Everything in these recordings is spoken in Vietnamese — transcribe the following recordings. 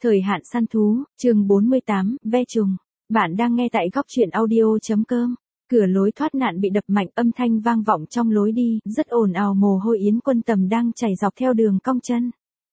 Thời hạn săn thú, chương 48, ve trùng. Bạn đang nghe tại góc truyện audio.com. Cửa lối thoát nạn bị đập mạnh, âm thanh vang vọng trong lối đi, rất ồn ào, mồ hôi Yến Quân Tầm đang chảy dọc theo đường cong chân.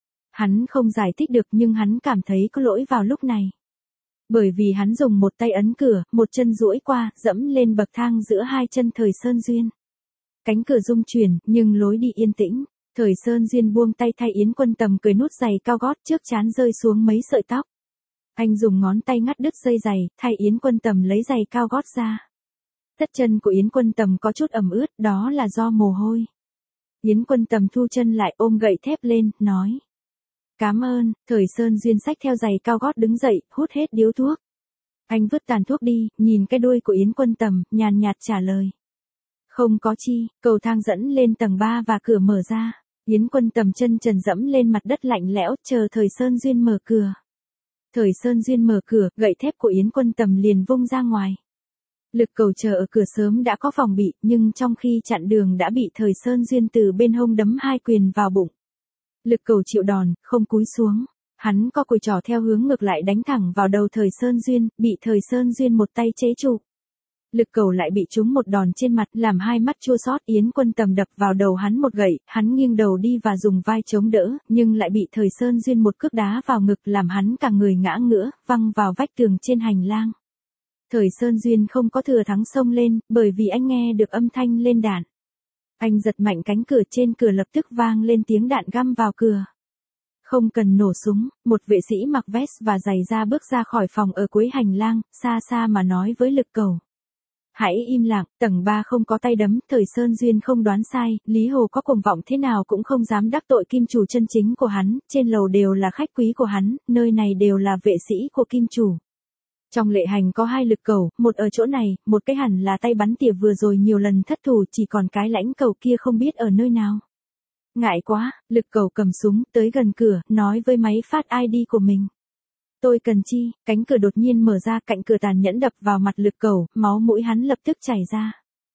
Hắn không giải thích được nhưng hắn cảm thấy có lỗi vào lúc này. Bởi vì hắn dùng một tay ấn cửa, một chân duỗi qua, dẫm lên bậc thang giữa hai chân Thời Sơn Duyên. Cánh cửa rung chuyển, nhưng lối đi yên tĩnh. Thời Sơn Duyên buông tay thay Yến Quân Tầm cởi nút giày cao gót, trước trán rơi xuống mấy sợi tóc. Anh dùng ngón tay ngắt đứt dây giày, thay Yến Quân Tầm lấy giày cao gót ra. Tất chân của Yến Quân Tầm có chút ẩm ướt, đó là do mồ hôi. Yến Quân Tầm thu chân lại, ôm gậy thép lên, nói: "Cảm ơn." Thời Sơn Duyên xách theo giày cao gót đứng dậy, hút hết điếu thuốc. Anh vứt tàn thuốc đi, nhìn cái đuôi của Yến Quân Tầm, nhàn nhạt trả lời: "Không có chi." Cầu thang dẫn lên tầng 3 và cửa mở ra. Yến Quân Tầm chân trần dẫm lên mặt đất lạnh lẽo, chờ Thời Sơn Duyên mở cửa. Thời Sơn Duyên mở cửa, gậy thép của Yến Quân Tầm liền vung ra ngoài. Lực Cầu chờ ở cửa sớm đã có phòng bị, nhưng trong khi chặn đường đã bị Thời Sơn Duyên từ bên hông đấm 2 quyền vào bụng. Lực Cầu chịu đòn, không cúi xuống. Hắn co cùi trỏ theo hướng ngược lại đánh thẳng vào đầu Thời Sơn Duyên, bị Thời Sơn Duyên một tay chế trụ. Lực Cầu lại bị trúng một đòn trên mặt, làm hai mắt chua xót. Yến Quân Tầm đập vào đầu hắn một gậy, hắn nghiêng đầu đi và dùng vai chống đỡ, nhưng lại bị Thời Sơn Duyên một cước đá vào ngực, làm hắn cả người ngã ngửa, văng vào vách tường trên hành lang. Thời Sơn Duyên không có thừa thắng xông lên, bởi vì anh nghe được âm thanh lên đạn. Anh giật mạnh cánh cửa, trên cửa lập tức vang lên tiếng đạn găm vào cửa. Không cần nổ súng, một vệ sĩ mặc vest và giày da bước ra khỏi phòng ở cuối hành lang, xa xa mà nói với Lực Cầu: "Hãy im lặng, tầng 3 không có tay đấm." Thời Sơn Duyên không đoán sai, Lý Hồ có cuồng vọng thế nào cũng không dám đắc tội kim chủ chân chính của hắn, trên lầu đều là khách quý của hắn, nơi này đều là vệ sĩ của kim chủ. Trong lệ hành có 2 Lực Cầu, một ở chỗ này, một cái hẳn là tay bắn tỉa vừa rồi nhiều lần thất thủ, chỉ còn cái Lãnh Cầu kia không biết ở nơi nào. Ngại quá, Lực Cầu cầm súng, tới gần cửa, nói với máy phát ID của mình: "Tôi cần chi?" Cánh cửa đột nhiên mở ra, cạnh cửa tàn nhẫn đập vào mặt Lực Cầu, máu mũi hắn lập tức chảy ra.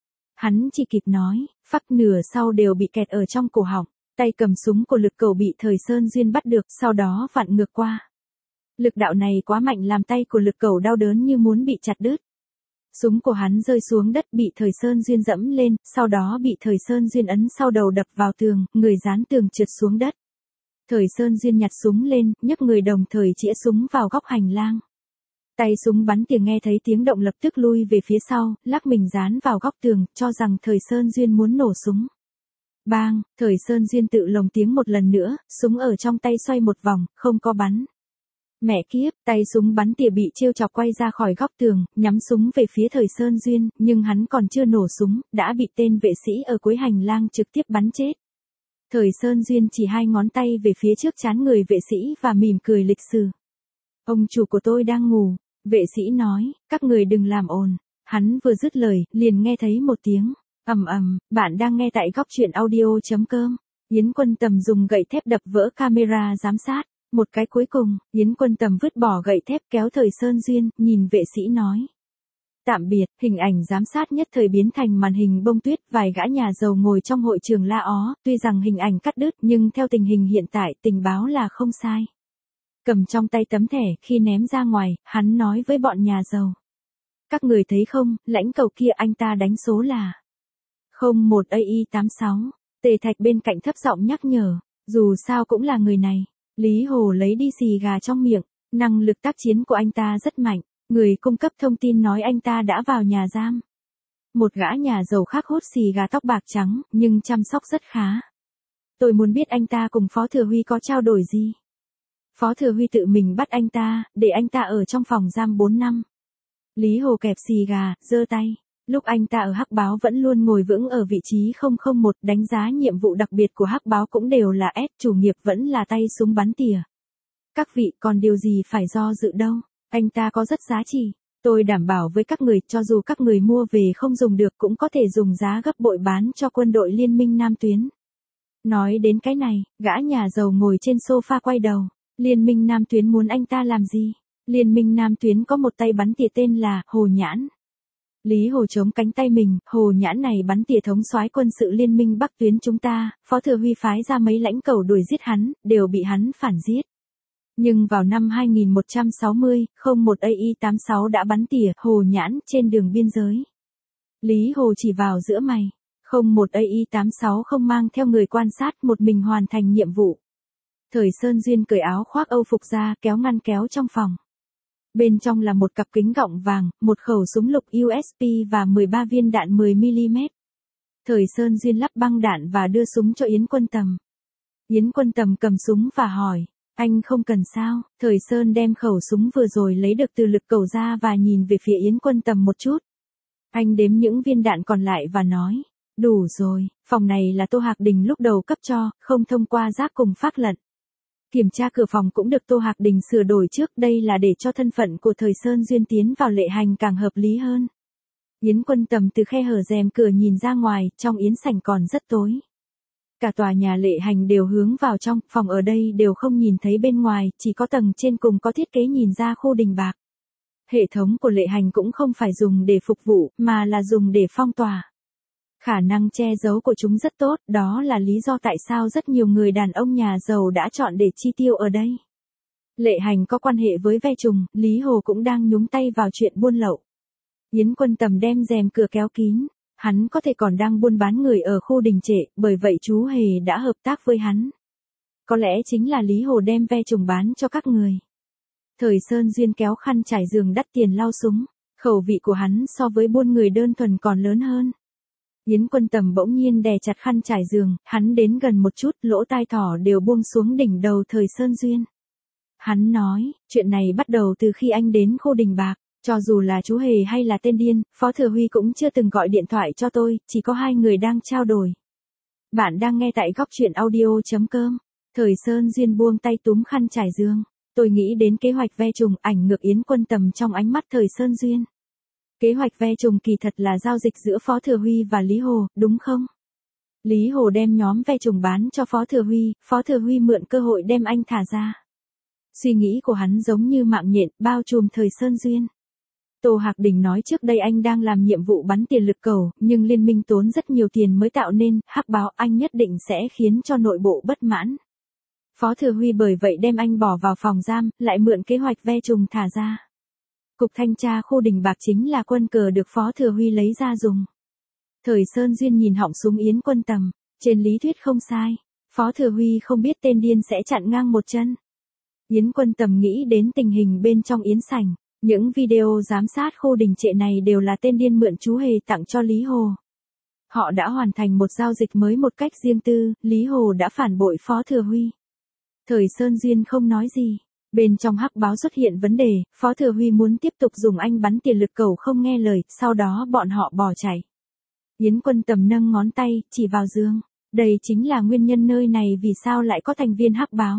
Hắn chỉ kịp nói, phắc nửa sau đều bị kẹt ở trong cổ họng. Tay cầm súng của Lực Cầu bị Thời Sơn Duyên bắt được, sau đó vặn ngược qua. Lực đạo này quá mạnh làm tay của Lực Cầu đau đớn như muốn bị chặt đứt. Súng của hắn rơi xuống đất, bị Thời Sơn Duyên dẫm lên, sau đó bị Thời Sơn Duyên ấn sau đầu đập vào tường, người dán tường trượt xuống đất. Thời Sơn Duyên nhặt súng lên, nhấc người đồng thời chĩa súng vào góc hành lang. Tay súng bắn tỉa nghe thấy tiếng động lập tức lui về phía sau, lắc mình dán vào góc tường, cho rằng Thời Sơn Duyên muốn nổ súng. Bang, Thời Sơn Duyên tự lồng tiếng một lần nữa, súng ở trong tay xoay một vòng, không có bắn. Mẹ kiếp, tay súng bắn tỉa bị trêu chọc quay ra khỏi góc tường, nhắm súng về phía Thời Sơn Duyên, nhưng hắn còn chưa nổ súng, đã bị tên vệ sĩ ở cuối hành lang trực tiếp bắn chết. Thời Sơn Duyên chỉ 2 ngón tay về phía trước trán người vệ sĩ và mỉm cười lịch sự. "Ông chủ của tôi đang ngủ." Vệ sĩ nói, "Các người đừng làm ồn." Hắn vừa dứt lời, liền nghe thấy một tiếng ầm ầm. Bạn đang nghe tại góc truyện audio.com. Yến Quân Tầm dùng gậy thép đập vỡ camera giám sát. Một cái cuối cùng, Yến Quân Tầm vứt bỏ gậy thép, kéo Thời Sơn Duyên, nhìn vệ sĩ nói: "Tạm biệt." Hình ảnh giám sát nhất thời biến thành màn hình bông tuyết, vài gã nhà giàu ngồi trong hội trường la ó, tuy rằng hình ảnh cắt đứt nhưng theo tình hình hiện tại, tình báo là không sai. Cầm trong tay tấm thẻ, khi ném ra ngoài, hắn nói với bọn nhà giàu: "Các người thấy không, Lãnh Cầu kia anh ta đánh số là 01 AI86. Tề Thạch bên cạnh thấp giọng nhắc nhở, dù sao cũng là người này. Lý Hồ lấy đi xì gà trong miệng, năng lực tác chiến của anh ta rất mạnh. Người cung cấp thông tin nói anh ta đã vào nhà giam." Một gã nhà giàu khác hút xì gà tóc bạc trắng, nhưng chăm sóc rất khá. "Tôi muốn biết anh ta cùng Phó Thừa Huy có trao đổi gì." "Phó Thừa Huy tự mình bắt anh ta, để anh ta ở trong phòng giam 4 năm. Lý Hồ kẹp xì gà, giơ tay. "Lúc anh ta ở Hắc Báo vẫn luôn ngồi vững ở vị trí 001, đánh giá nhiệm vụ đặc biệt của Hắc Báo cũng đều là S, chủ nghiệp vẫn là tay súng bắn tỉa. Các vị còn điều gì phải do dự đâu, anh ta có rất giá trị. Tôi đảm bảo với các người, cho dù các người mua về không dùng được cũng có thể dùng giá gấp bội bán cho quân đội Liên minh Nam Tuyến." Nói đến cái này, gã nhà giàu ngồi trên sofa quay đầu. "Liên minh Nam Tuyến muốn anh ta làm gì?" "Liên minh Nam Tuyến có một tay bắn tỉa tên là Hồ Nhãn." Lý Hồ chống cánh tay mình, "Hồ Nhãn này bắn tỉa thống soái quân sự Liên minh Bắc Tuyến chúng ta, Phó Thừa Huy phái ra mấy Lãnh Cầu đuổi giết hắn, đều bị hắn phản giết. Nhưng vào năm 2160, 01 AI86 đã bắn tỉa Hồ Nhãn trên đường biên giới. Lý Hồ chỉ vào giữa mày. 01 AI86 không mang theo người quan sát, một mình hoàn thành nhiệm vụ. Thời Sơn Duyên cởi áo khoác Âu phục ra, kéo ngăn kéo trong phòng. Bên trong là một cặp kính gọng vàng, một khẩu súng lục USP và 13 viên đạn 10mm. Thời Sơn Duyên lắp băng đạn và đưa súng cho Yến Quân Tầm. Yến Quân Tầm cầm súng và hỏi, anh không cần sao? Thời Sơn đem khẩu súng vừa rồi lấy được từ lực cầu ra và nhìn về phía Yến Quân Tầm một chút. Anh đếm những viên đạn còn lại và nói, đủ rồi, phòng này là Tô Hạc Đình lúc đầu cấp cho, không thông qua giác cùng phác lận. Kiểm tra cửa phòng cũng được Tô Hạc Đình sửa đổi trước, đây là để cho thân phận của Thời Sơn Duyên tiến vào lệ hành càng hợp lý hơn. Yến Quân Tầm từ khe hở rèm cửa nhìn ra ngoài, trong yến sảnh còn rất tối. Cả tòa nhà lệ hành đều hướng vào trong, phòng ở đây đều không nhìn thấy bên ngoài, chỉ có tầng trên cùng có thiết kế nhìn ra khu đình bạc. Hệ thống của lệ hành cũng không phải dùng để phục vụ, mà là dùng để phong tỏa. Khả năng che giấu của chúng rất tốt, đó là lý do tại sao rất nhiều người đàn ông nhà giàu đã chọn để chi tiêu ở đây. Lệ hành có quan hệ với ve trùng, Lý Hồ cũng đang nhúng tay vào chuyện buôn lậu. Yến Quân Tầm đem rèm cửa kéo kín, hắn có thể còn đang buôn bán người ở khu đình trệ, bởi vậy chú Hề đã hợp tác với hắn. Có lẽ chính là Lý Hồ đem ve trùng bán cho các người. Thời Sơn Duyên kéo khăn trải giường đắt tiền lau súng, khẩu vị của hắn so với buôn người đơn thuần còn lớn hơn. Yến Quân Tầm bỗng nhiên đè chặt khăn trải giường, hắn đến gần một chút, lỗ tai thỏ đều buông xuống đỉnh đầu Thời Sơn Duyên. Hắn nói, chuyện này bắt đầu từ khi anh đến khu đình bạc, cho dù là chú Hề hay là tên điên, Phó Thừa Huy cũng chưa từng gọi điện thoại cho tôi, chỉ có hai người đang trao đổi. Bạn đang nghe tại góc truyện audio.com. Thời Sơn Duyên buông tay túm khăn trải giường. Tôi nghĩ đến kế hoạch ve trùng, ảnh ngược Yến Quân Tầm trong ánh mắt Thời Sơn Duyên. Kế hoạch ve trùng kỳ thật là giao dịch giữa Phó Thừa Huy và Lý Hồ, đúng không? Lý Hồ đem nhóm ve trùng bán cho Phó Thừa Huy mượn cơ hội đem anh thả ra. Suy nghĩ của hắn giống như mạng nhện, bao trùm Thời Sơn Duyên. Tô Hạc Đình nói trước đây anh đang làm nhiệm vụ bắn tiền lực cầu, nhưng liên minh tốn rất nhiều tiền mới tạo nên, hắc báo anh nhất định sẽ khiến cho nội bộ bất mãn. Phó Thừa Huy bởi vậy đem anh bỏ vào phòng giam, lại mượn kế hoạch ve trùng thả ra. Cục thanh tra khu đình bạc chính là quân cờ được Phó Thừa Huy lấy ra dùng. Thời Sơn Duyên nhìn họng súng Yến Quân Tầm, trên lý thuyết không sai, Phó Thừa Huy không biết tên điên sẽ chặn ngang một chân. Yến Quân Tầm nghĩ đến tình hình bên trong yến sảnh, những video giám sát khu đình trệ này đều là tên điên mượn chú Hề tặng cho Lý Hồ. Họ đã hoàn thành một giao dịch mới một cách riêng tư, Lý Hồ đã phản bội Phó Thừa Huy. Thời Sơn Duyên không nói gì. Bên trong hắc báo xuất hiện vấn đề, Phó Thừa Huy muốn tiếp tục dùng anh bắn tiền lực cầu không nghe lời, sau đó bọn họ bỏ chạy. Yến Quân Tầm nâng ngón tay, chỉ vào giường. Đây chính là nguyên nhân nơi này vì sao lại có thành viên hắc báo.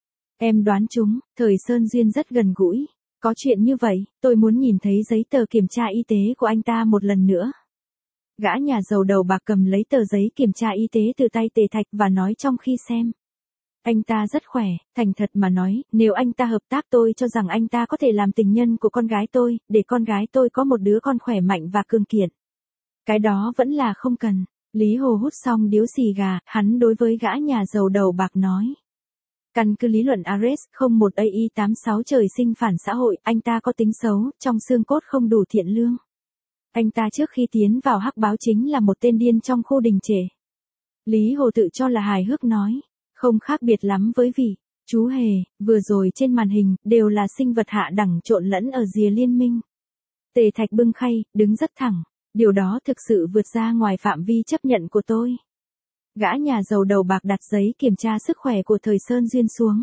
Em đoán chúng, Thời Sơn Duyên rất gần gũi. Có chuyện như vậy, tôi muốn nhìn thấy giấy tờ kiểm tra y tế của anh ta một lần nữa. Gã nhà giàu đầu bạc cầm lấy tờ giấy kiểm tra y tế từ tay Tề Thạch và nói trong khi xem. Anh ta rất khỏe, thành thật mà nói, nếu anh ta hợp tác tôi cho rằng anh ta có thể làm tình nhân của con gái tôi, để con gái tôi có một đứa con khỏe mạnh và cường kiện. Cái đó vẫn là không cần. Lý Hồ hút xong điếu xì gà, hắn đối với gã nhà giàu đầu bạc nói. Căn cứ lý luận Ares 01 AI86 trời sinh phản xã hội, anh ta có tính xấu, trong xương cốt không đủ thiện lương. Anh ta trước khi tiến vào hắc báo chính là một tên điên trong khu đình trệ. Lý Hồ tự cho là hài hước nói. Không khác biệt lắm với vị, chú Hề, vừa rồi trên màn hình, đều là sinh vật hạ đẳng trộn lẫn ở rìa liên minh. Tề Thạch bưng khay, đứng rất thẳng, điều đó thực sự vượt ra ngoài phạm vi chấp nhận của tôi. Gã nhà giàu đầu bạc đặt giấy kiểm tra sức khỏe của Thời Sơn Duyên xuống.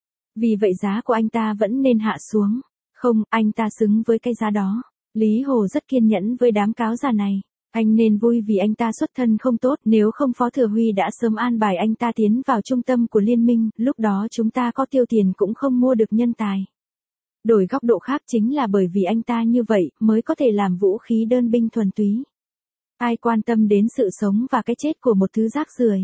Vì vậy giá của anh ta vẫn nên hạ xuống. Không, anh ta xứng với cái giá đó. Lý Hồ rất kiên nhẫn với đám cáo già này. Anh nên vui vì anh ta xuất thân không tốt, nếu không Phó Thừa Huy đã sớm an bài anh ta tiến vào trung tâm của liên minh, lúc đó chúng ta có tiêu tiền cũng không mua được nhân tài. Đổi góc độ khác chính là bởi vì anh ta như vậy, mới có thể làm vũ khí đơn binh thuần túy. Ai quan tâm đến sự sống và cái chết của một thứ rác rưởi.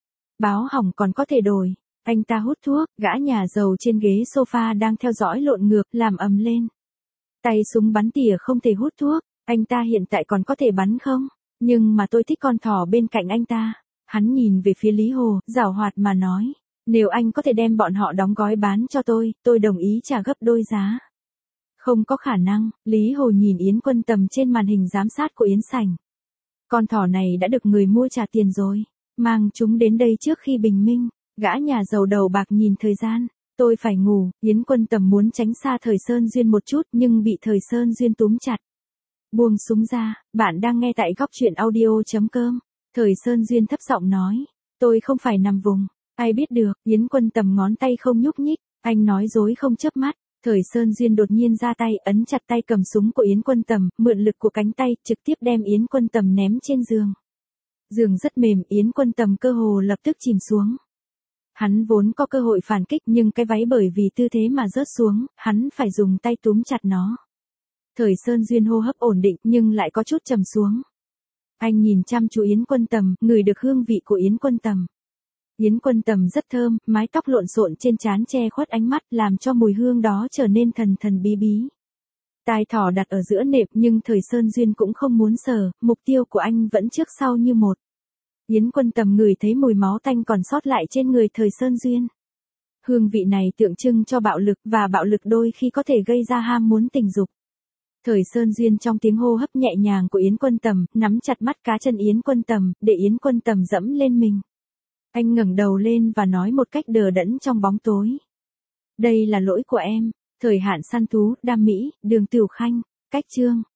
Báo hỏng còn có thể đổi. Anh ta hút thuốc, gã nhà giàu trên ghế sofa đang theo dõi lộn ngược, làm ầm lên. Tay súng bắn tỉa không thể hút thuốc. Anh ta hiện tại còn có thể bắn không? Nhưng mà tôi thích con thỏ bên cạnh anh ta. Hắn nhìn về phía Lý Hồ, giảo hoạt mà nói. Nếu anh có thể đem bọn họ đóng gói bán cho tôi đồng ý trả gấp đôi giá. Không có khả năng, Lý Hồ nhìn Yến Quân Tầm trên màn hình giám sát của Yến Sảnh. Con thỏ này đã được người mua trả tiền rồi, mang chúng đến đây trước khi bình minh. Gã nhà giàu đầu bạc nhìn thời gian, tôi phải ngủ. Yến Quân Tầm muốn tránh xa Thời Sơn Duyên một chút nhưng bị Thời Sơn Duyên túm chặt. Buông súng ra, bạn đang nghe tại góc truyện audio.com. Thời Sơn Duyên thấp giọng nói, tôi không phải nằm vùng, ai biết được. Yến Quân Tầm ngón tay không nhúc nhích, anh nói dối không chớp mắt. Thời Sơn Duyên đột nhiên ra tay ấn chặt tay cầm súng của Yến Quân Tầm, mượn lực của cánh tay trực tiếp đem Yến Quân Tầm ném trên giường. Giường rất mềm, Yến Quân Tầm cơ hồ lập tức chìm xuống. Hắn vốn có cơ hội phản kích nhưng cái váy bởi vì tư thế mà rớt xuống, hắn phải dùng tay túm chặt nó. Thời Sơn Duyên hô hấp ổn định nhưng lại có chút trầm xuống. Anh nhìn chăm chú Yến Quân Tầm, ngửi được hương vị của Yến Quân Tầm. Yến Quân Tầm rất thơm, mái tóc lộn xộn trên trán che khuất ánh mắt làm cho mùi hương đó trở nên thần thần bí bí. Tai thỏ đặt ở giữa nệm nhưng Thời Sơn Duyên cũng không muốn sờ, mục tiêu của anh vẫn trước sau như một. Yến Quân Tầm ngửi thấy mùi máu tanh còn sót lại trên người Thời Sơn Duyên. Hương vị này tượng trưng cho bạo lực và bạo lực đôi khi có thể gây ra ham muốn tình dục. Thời Sơn Duyên trong tiếng hô hấp nhẹ nhàng của Yến Quân Tầm, nắm chặt mắt cá chân Yến Quân Tầm, để Yến Quân Tầm dẫm lên mình. Anh ngẩng đầu lên và nói một cách đờ đẫn trong bóng tối. Đây là lỗi của em. Thời hạn săn thú, Đam Mỹ, Đường Tiểu Khanh, cách chương.